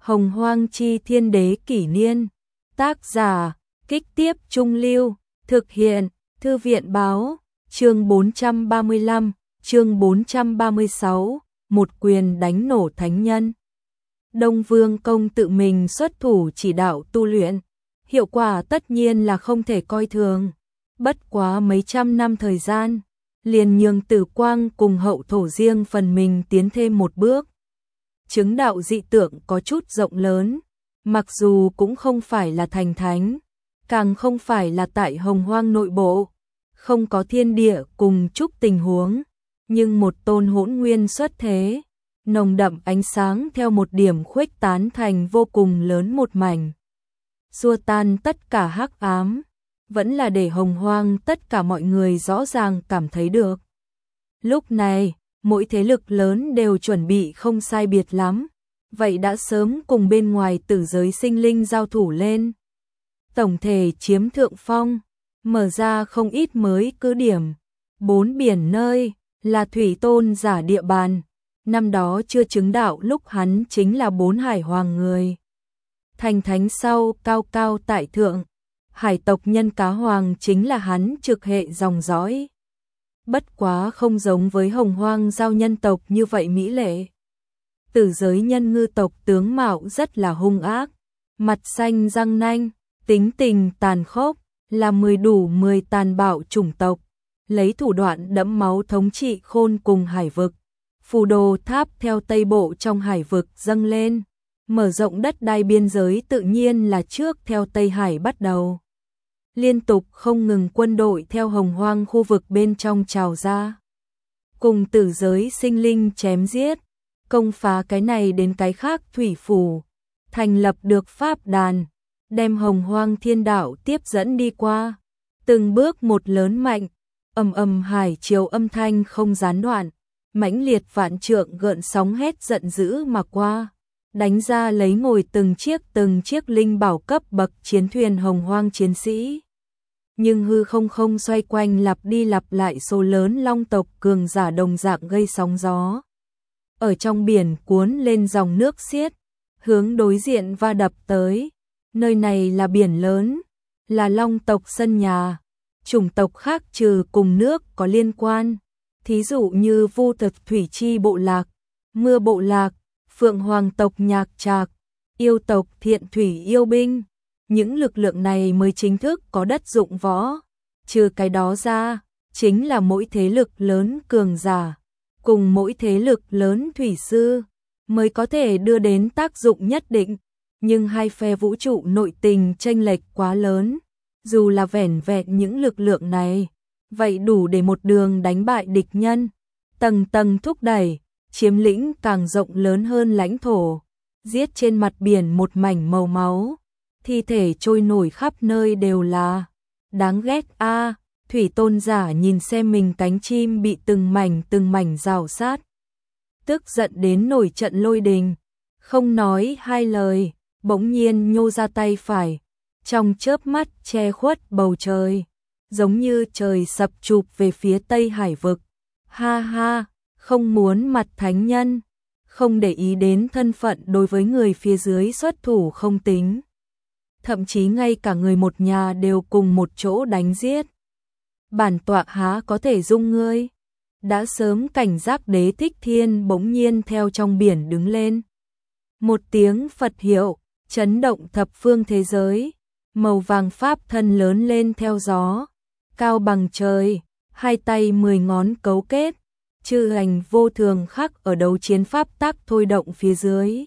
Hồng Hoang Chi Thiên Đế Kỷ Niên. Tác giả, Kích Tiếp Trung Lưu. Thực hiện, Thư viện Báo. Chương 435, chương 436, một quyền đánh nổ thánh nhân. Đông Vương Công tự mình xuất thủ chỉ đạo tu luyện, hiệu quả tất nhiên là không thể coi thường. Bất quá mấy trăm năm thời gian, liền nhường Tử Quang cùng hậu thổ riêng phần mình tiến thêm một bước. Chứng đạo dị tượng có chút rộng lớn, mặc dù cũng không phải là thành thánh, càng không phải là tại Hồng Hoang nội bộ, không có thiên địa cùng chúc tình huống, nhưng một tôn hỗn nguyên xuất thế, nồng đậm ánh sáng theo một điểm khuếch tán thành vô cùng lớn một mảnh, xua tan tất cả hắc ám, vẫn là để Hồng Hoang tất cả mọi người rõ ràng cảm thấy được. Lúc này, mỗi thế lực lớn đều chuẩn bị không sai biệt lắm, vậy đã sớm cùng bên ngoài tử giới sinh linh giao thủ lên. Tổng thể chiếm thượng phong, mở ra không ít mới cứ điểm, 4 biển nơi, là Thủy Tôn giả địa bàn, năm đó chưa chứng đạo lúc hắn chính là 4 hải hoàng người. Thành thánh sau cao cao tại thượng, hải tộc nhân cá hoàng chính là hắn trực hệ dòng dõi. Bất quá không giống với Hồng Hoang giao nhân tộc như vậy mỹ lệ. Tử giới nhân ngư tộc tướng mạo rất là hung ác, mặt xanh răng nanh, tính tình tàn khốc, là 10 đủ 10 tàn bạo chủng tộc, lấy thủ đoạn đẫm máu thống trị khôn cùng hải vực. Phù đồ tháp theo Tây Bộ trong hải vực dâng lên, mở rộng đất đai biên giới tự nhiên là trước theo Tây Hải bắt đầu. Liên tục không ngừng quân đội theo Hồng Hoang khu vực bên trong trào ra. Cùng tử giới sinh linh chém giết, công phá cái này đến cái khác thủy phủ, thành lập được pháp đàn, đem Hồng Hoang thiên đạo tiếp dẫn đi qua. Từng bước một lớn mạnh, ầm ầm hải triều âm thanh không gián đoạn, mãnh liệt vạn trượng gợn sóng hét giận dữ mà qua, đánh ra lấy ngồi từng chiếc linh bảo cấp bậc chiến thuyền Hồng Hoang chiến sĩ. Nhưng hư không xoay quanh lặp đi lặp lại số lớn long tộc cường giả đồng dạng gây sóng gió. Ở trong biển cuốn lên dòng nước xiết, hướng đối diện va đập tới. Nơi này là biển lớn, là long tộc sân nhà. Chủng tộc khác trừ cùng nước có liên quan, thí dụ như Vu tộc Thủy Chi bộ lạc, Mưa bộ lạc, Phượng Hoàng tộc Nhạc Trạc, Yêu tộc Thiện Thủy Yêu binh. Những lực lượng này mới chính thức có đất dụng võ. Trừ cái đó ra, chính là mỗi thế lực lớn cường giả, cùng mỗi thế lực lớn thủy sư, mới có thể đưa đến tác dụng nhất định. Nhưng hai phe vũ trụ nội tình chênh lệch quá lớn, dù là vẻn vẹn những lực lượng này, vậy đủ để một đường đánh bại địch nhân, tầng tầng thúc đẩy, chiếm lĩnh càng rộng lớn hơn lãnh thổ, giết trên mặt biển một mảnh màu máu. Thi thể trôi nổi khắp nơi đều là. Đáng ghét a. Thủy Tôn giả nhìn xem mình cánh chim bị từng mảnh rào sát, tức giận đến nổi trận lôi đình, không nói hai lời, bỗng nhiên nhô ra tay phải, trong chớp mắt che khuất bầu trời, giống như trời sập chụp về phía Tây Hải vực. Ha ha, không muốn mặt thánh nhân, không để ý đến thân phận đối với người phía dưới xuất thủ không tính. Thậm chí ngay cả người một nhà đều cùng một chỗ đánh giết. Bản tọa há có thể dung ngươi. Đã sớm cảnh giác Đế Thích Thiên bỗng nhiên theo trong biển đứng lên. Một tiếng Phật hiệu, chấn động thập phương thế giới. Màu vàng pháp thân lớn lên theo gió, cao bằng trời, hai tay 10 ngón cấu kết, chư hành vô thường khắc ở đấu chiến pháp tác thôi động phía dưới.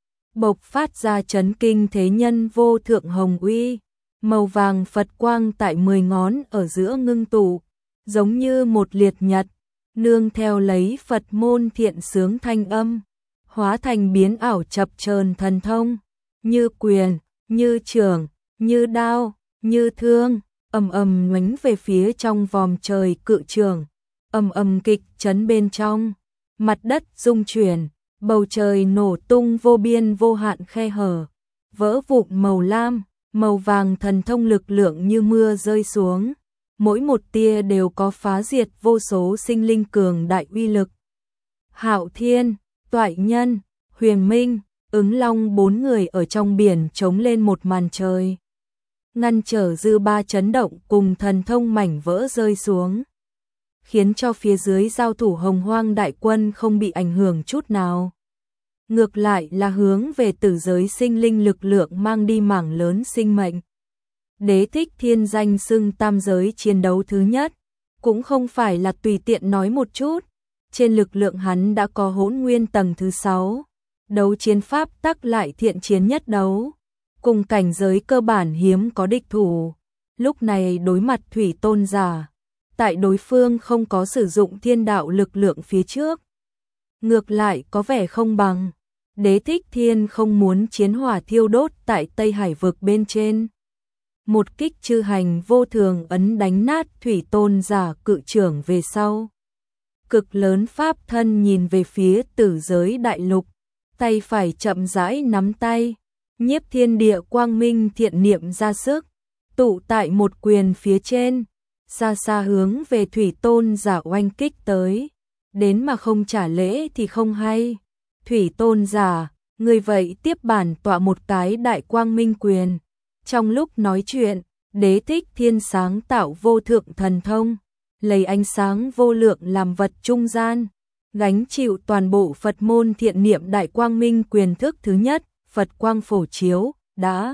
Bộc phát ra chấn kinh thế nhân vô thượng hồng uy, màu vàng Phật quang tại 10 ngón ở giữa ngưng tụ, giống như một liệt nhật, nương theo lấy Phật môn thiện sướng thanh âm, hóa thành biến ảo chập chờn thần thông, như quyền, như trường, như đao, như thương, ầm ầm ngoánh về phía trong vòm trời cự trường, ầm ầm kịch chấn bên trong, mặt đất rung chuyển. Bầu trời nổ tung vô biên vô hạn khe hở, vỡ vụn màu lam, màu vàng thần thông lực lượng như mưa rơi xuống, mỗi một tia đều có phá diệt vô số sinh linh cường đại uy lực. Hạo Thiên, Toại Nhân, Huyền Minh, Ứng Long 4 người ở trong biển chống lên một màn trời, ngăn trở dư ba chấn động cùng thần thông mảnh vỡ rơi xuống, khiến cho phía dưới giao thủ Hồng Hoang đại quân không bị ảnh hưởng chút nào. Ngược lại là hướng về tử giới sinh linh lực lượng mang đi mảng lớn sinh mệnh. Đế Thích Thiên danh xưng tam giới chiến đấu thứ nhất, cũng không phải là tùy tiện nói một chút. Trên lực lượng hắn đã có Hỗn Nguyên tầng thứ 6, đấu chiến pháp tắc lại thiện chiến nhất đấu, cùng cảnh giới cơ bản hiếm có địch thủ. Lúc này đối mặt Thủy Tôn giả, tại đối phương không có sử dụng thiên đạo lực lượng phía trước, ngược lại có vẻ không bằng. Đế Thích Thiên không muốn chiến hỏa thiêu đốt tại Tây Hải vực bên trên. Một kích chư hành vô thường ấn đánh nát Thủy Tôn giả cự trưởng về sau. Cực lớn pháp thân nhìn về phía tử giới đại lục, tay phải chậm rãi nắm tay, nhiếp thiên địa quang minh thiện niệm ra sức, tụ tại một quyền phía trên, xa xa hướng về Thủy Tôn giả oanh kích tới. Đến mà không trả lễ thì không hay. Thủy Tôn giả, người vậy tiếp bản tọa một cái đại quang minh quyền. Trong lúc nói chuyện, Đế Thích Thiên sáng tạo vô thượng thần thông, lấy ánh sáng vô lượng làm vật trung gian, gánh chịu toàn bộ Phật môn thiện niệm đại quang minh quyền thức thứ nhất, Phật quang phổ chiếu, đã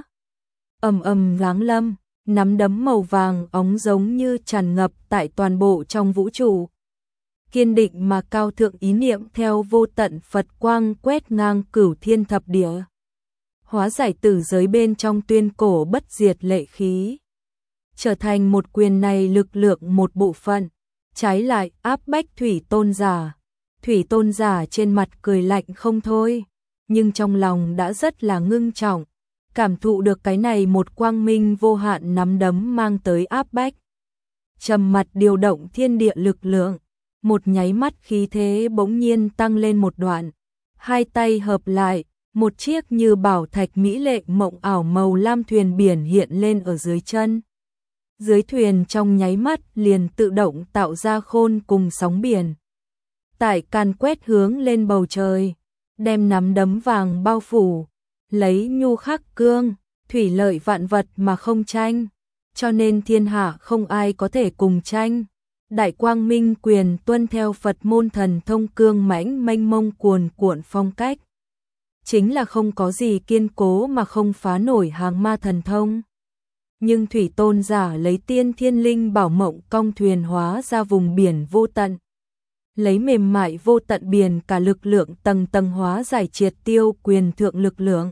ầm ầm giáng lâm, nắm đấm màu vàng óng giống như tràn ngập tại toàn bộ trong vũ trụ. Kiên định mà cao thượng ý niệm theo vô tận Phật quang quét ngang cửu thiên thập địa, hóa giải tử giới bên trong tuyên cổ bất diệt lệ khí, trở thành một quyền này lực lượng một bộ phận, trái lại áp bách Thủy Tôn giả. Thủy Tôn giả trên mặt cười lạnh không thôi, nhưng trong lòng đã rất là ngưng trọng, cảm thụ được cái này một quang minh vô hạn nắm đấm mang tới áp bách. Trầm mặt điều động thiên địa lực lượng, một nháy mắt khí thế bỗng nhiên tăng lên một đoạn, hai tay hợp lại, một chiếc như bảo thạch mỹ lệ mộng ảo màu lam thuyền biển hiện lên ở dưới chân. Dưới thuyền trong nháy mắt liền tự động tạo ra khôn cùng sóng biển. Tại càn quét hướng lên bầu trời, đem nắm đấm vàng bao phủ, lấy nhu khắc cương, thủy lợi vạn vật mà không tranh, cho nên thiên hạ không ai có thể cùng tranh. Đại quang minh quyền tuân theo Phật môn thần thông cương mãnh mênh mông cuồn cuộn phong cách, chính là không có gì kiên cố mà không phá nổi hàng ma thần thông. Nhưng Thủy Tôn giả lấy tiên thiên linh bảo mộng cong thuyền hóa ra vùng biển vô tận, lấy mềm mại vô tận biển cả lực lượng tầng tầng hóa giải triệt tiêu quyền thượng lực lượng.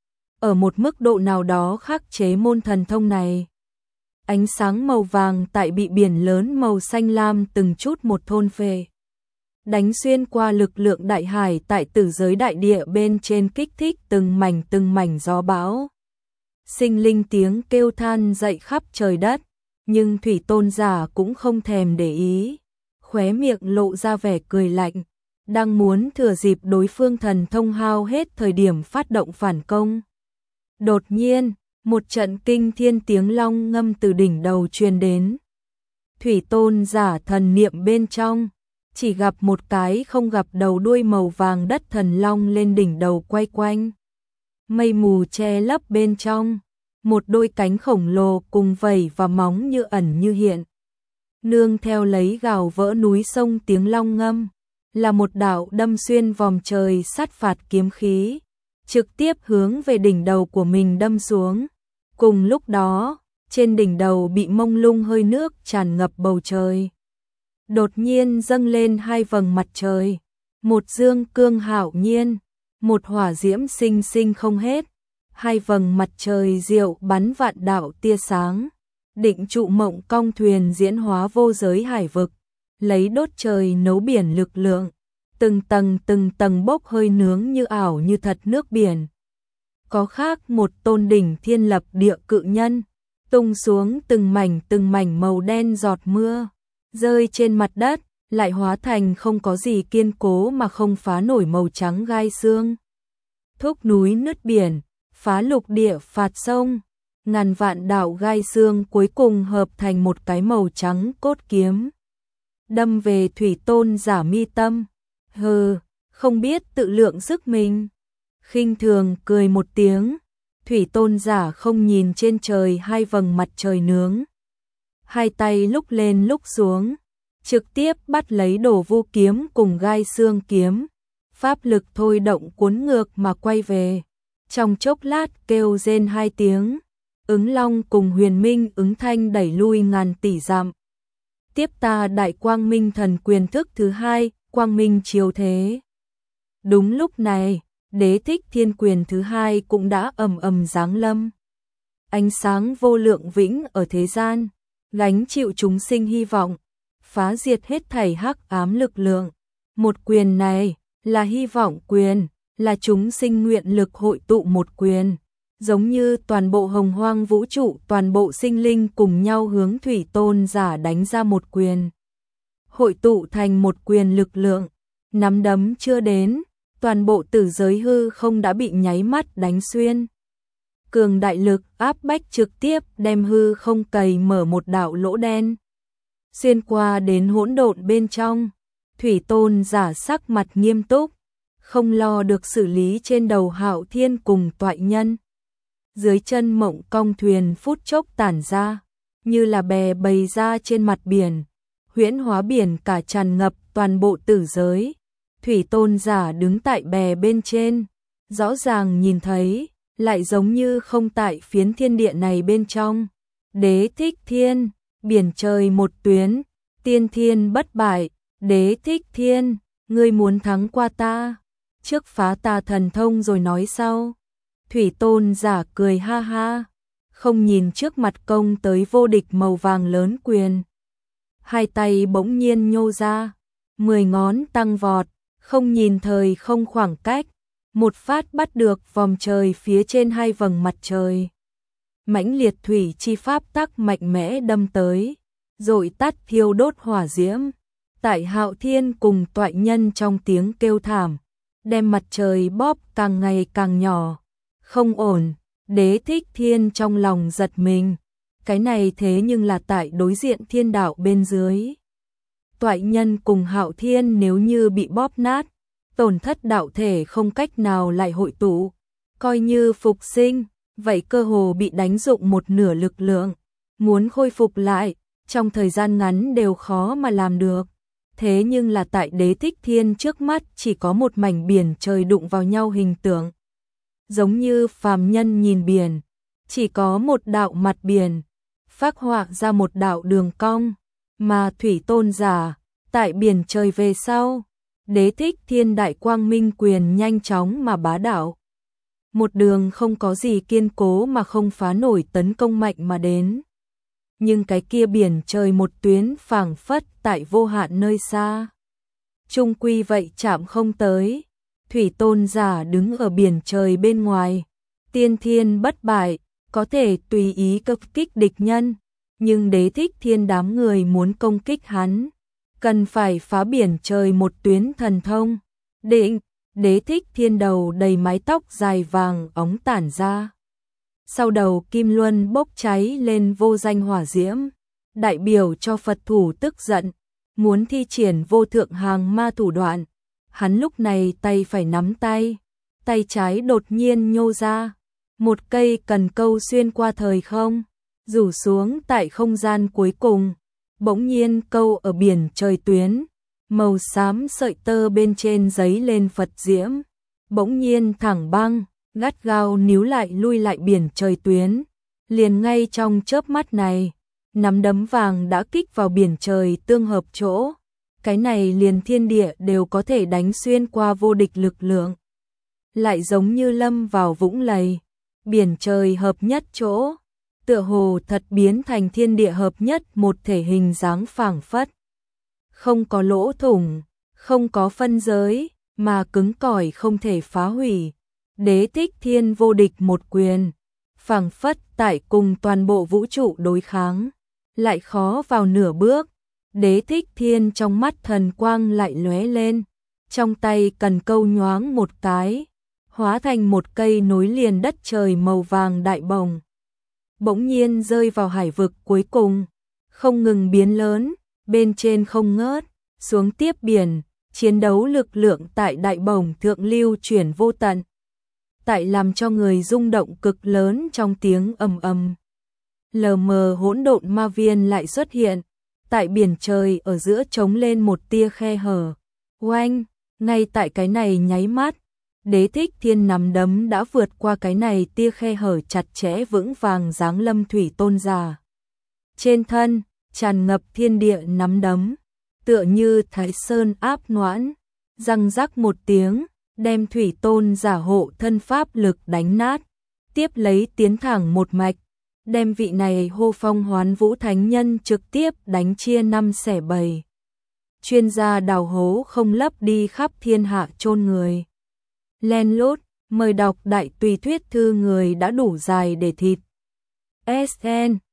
Ở một mức độ nào đó khắc chế môn thần thông này. Ánh sáng màu vàng tại bị biển lớn màu xanh lam từng chút một thôn phệ, đánh xuyên qua lực lượng đại hải tại tử giới đại địa bên trên, kích thích từng mảnh gió bão. Sinh linh tiếng kêu than dậy khắp trời đất, nhưng Thủy Tôn giả cũng không thèm để ý, khóe miệng lộ ra vẻ cười lạnh, đang muốn thừa dịp đối phương thần thông hao hết thời điểm phát động phản công. Đột nhiên, một trận kinh thiên tiếng long ngâm từ đỉnh đầu truyền đến. Thủy Tôn giả thần niệm bên trong, chỉ gặp một cái không gặp đầu đuôi màu vàng đất thần long lên đỉnh đầu quay quanh. Mây mù che lấp bên trong, một đôi cánh khổng lồ cùng vảy và móng như ẩn như hiện. Nương theo lấy gào vỡ núi sông tiếng long ngâm, là một đạo đâm xuyên vòm trời sát phạt kiếm khí, trực tiếp hướng về đỉnh đầu của mình đâm xuống. Cùng lúc đó, trên đỉnh đầu bị mông lung hơi nước tràn ngập bầu trời. Đột nhiên dâng lên hai vầng mặt trời, một dương cương hạo nhiên, một hỏa diễm sinh sinh không hết. Hai vầng mặt trời diệu bắn vạn đạo tia sáng, định trụ mộng cong thuyền diễn hóa vô giới hải vực, lấy đốt trời nấu biển lực lượng, từng tầng bốc hơi nướng như ảo như thật nước biển. Có khác một tôn đỉnh thiên lập địa cự nhân, tung xuống từng mảnh màu đen giọt mưa, rơi trên mặt đất, lại hóa thành không có gì kiên cố mà không phá nổi màu trắng gai xương. Thúc núi nứt biển, phá lục địa phạt sông, ngàn vạn đạo gai xương cuối cùng hợp thành một cái màu trắng cốt kiếm, đâm về Thủy Tôn giả mi tâm. Hừ, không biết tự lượng sức mình. khinh thường cười một tiếng, Thủy Tôn giả không nhìn trên trời hai vầng mặt trời nướng. Hai tay lúc lên lúc xuống, trực tiếp bắt lấy Đồ Vu kiếm cùng Gai Xương kiếm, pháp lực thôi động cuốn ngược mà quay về. Trong chốc lát kêu rên hai tiếng, Ứng Long cùng Huyền Minh ứng thanh đẩy lui ngàn tỷ dặm. Tiếp ta Đại Quang Minh Thần Quyền thức thứ hai, Quang Minh chiếu thế. Đúng lúc này, Đế Thích Thiên Quyền thứ hai cũng đã ầm ầm giáng lâm. Ánh sáng vô lượng vĩnh ở thế gian, gánh chịu chúng sinh hy vọng, phá diệt hết thảy hắc ám lực lượng. Một quyền này là hy vọng quyền, là chúng sinh nguyện lực hội tụ một quyền, giống như toàn bộ hồng hoang vũ trụ, toàn bộ sinh linh cùng nhau hướng Thủy Tôn giả đánh ra một quyền. Hội tụ thành một quyền lực lượng, nắm đấm chưa đến, toàn bộ tử giới hư không đã bị nháy mắt đánh xuyên. Cường đại lực áp bách trực tiếp đem hư không cày mở một đạo lỗ đen, xuyên qua đến hỗn độn bên trong. Thủy Tôn giả sắc mặt nghiêm túc, không lo được xử lý trên đầu Hạo Thiên cùng Toại Nhân. Dưới chân Mộng Cong thuyền phút chốc tản ra, như là bè bầy ra trên mặt biển, huyễn hóa biển cả tràn ngập toàn bộ tử giới. Thủy Tôn giả đứng tại bè bên trên, rõ ràng nhìn thấy, lại giống như không tại phiến thiên địa này bên trong. Đế Thích Thiên, biển trời một tuyến, tiên thiên bất bại. Đế Thích Thiên, ngươi muốn thắng qua ta, trước phá ta thần thông rồi nói sau. Thủy Tôn giả cười ha ha, không nhìn trước mặt công tới vô địch màu vàng lớn quyền. Hai tay bỗng nhiên nhô ra, 10 ngón tăng vọt, không nhìn thời không khoảng cách, một phát bắt được vòng trời phía trên hai vầng mặt trời. Mãnh liệt thủy chi pháp tắc mạnh mẽ đâm tới, dội tắt thiêu đốt hỏa diễm. Tại Hạo Thiên cùng Toại Nhân trong tiếng kêu thảm, đem mặt trời bóp càng ngày càng nhỏ. Không ổn, Đế Thích Thiên trong lòng giật mình, cái này thế nhưng là tại đối diện thiên đạo bên dưới. Toại Nhân cùng Hạo Thiên nếu như bị bóp nát, tổn thất đạo thể không cách nào lại hội tụ, coi như phục sinh, vậy cơ hồ bị đánh dụng một nửa lực lượng, muốn khôi phục lại, trong thời gian ngắn đều khó mà làm được. Thế nhưng là tại Đế Thích Thiên trước mắt chỉ có một mảnh biển trời đụng vào nhau hình tượng. Giống như phàm nhân nhìn biển, chỉ có một đạo mặt biển, phác họa ra một đạo đường cong, mà Thủy Tôn giả, tại biển trời về sau, Đế Thích Thiên Đại Quang Minh Quyền nhanh chóng mà bá đạo. Một đường không có gì kiên cố mà không phá nổi tấn công mạnh mà đến. Nhưng cái kia biển trời một tuyến phảng phất tại vô hạn nơi xa. Trung quy vậy chạm không tới. Thủy Tôn giả đứng ở biển trời bên ngoài, tiên thiên bất bại, có thể tùy ý công kích địch nhân, nhưng Đế Thích Thiên đám người muốn công kích hắn, cần phải phá biển trời một tuyến thần thông. Định, Đế Thích Thiên đầu đầy mái tóc dài vàng óng tản ra. Sau đầu kim luân bốc cháy lên vô danh hỏa diễm, đại biểu cho Phật thủ tức giận, muốn thi triển vô thượng hàng ma thủ đoạn. Hắn lúc này tay phải nắm tay, tay trái đột nhiên nhô ra, một cây cần câu xuyên qua thời không, rủ xuống tại không gian cuối cùng, bỗng nhiên câu ở biển trời tuyến, màu xám sợi tơ bên trên giấy lên Phật diễm, bỗng nhiên thẳng băng, gắt gao níu lại lui lại biển trời tuyến, liền ngay trong chớp mắt này, nắm đấm vàng đã kích vào biển trời tương hợp chỗ. Cái này liền thiên địa đều có thể đánh xuyên qua vô địch lực lượng. Lại giống như lâm vào vũng lầy, biển trời hợp nhất chỗ, tựa hồ thật biến thành thiên địa hợp nhất một thể hình dáng phảng phất. Không có lỗ thủng, không có phân giới, mà cứng cỏi không thể phá hủy. Đế Thích Thiên vô địch một quyền, phảng phất tại cùng toàn bộ vũ trụ đối kháng, lại khó vào nửa bước. Đế Thích Thiên trong mắt thần quang lại lóe lên, trong tay cần câu nhoáng một cái, hóa thành một cây nối liền đất trời màu vàng đại bồng. Bỗng nhiên rơi vào hải vực cuối cùng, không ngừng biến lớn, bên trên không ngớt, xuống tiếp biển, chiến đấu lực lượng tại đại bồng thượng lưu chuyển vô tận. tại làm cho người rung động cực lớn trong tiếng ầm ầm. Lờ mờ hỗn độn ma viên lại xuất hiện, tại biển trời ở giữa trống lên một tia khe hở. Oanh, ngay tại cái này nháy mắt, Đế Thích Thiên nắm đấm đã vượt qua cái này tia khe hở chặt chẽ vững vàng giáng lâm Thủy Tôn giả. Trên thân, tràn ngập thiên địa nắm đấm, tựa như Thái Sơn áp noãn, răng rắc một tiếng, đem Thủy Tôn giả hộ thân pháp lực đánh nát, tiếp lấy tiến thẳng một mạch, đem vị này hô phong hoán vũ thánh nhân trực tiếp đánh chia 5 xẻ 7. Chuyên gia đào hố không lấp đi khắp thiên hạ chôn người. Len lút, mời đọc đại tùy thuyết thư người đã đủ dài để thịt. SN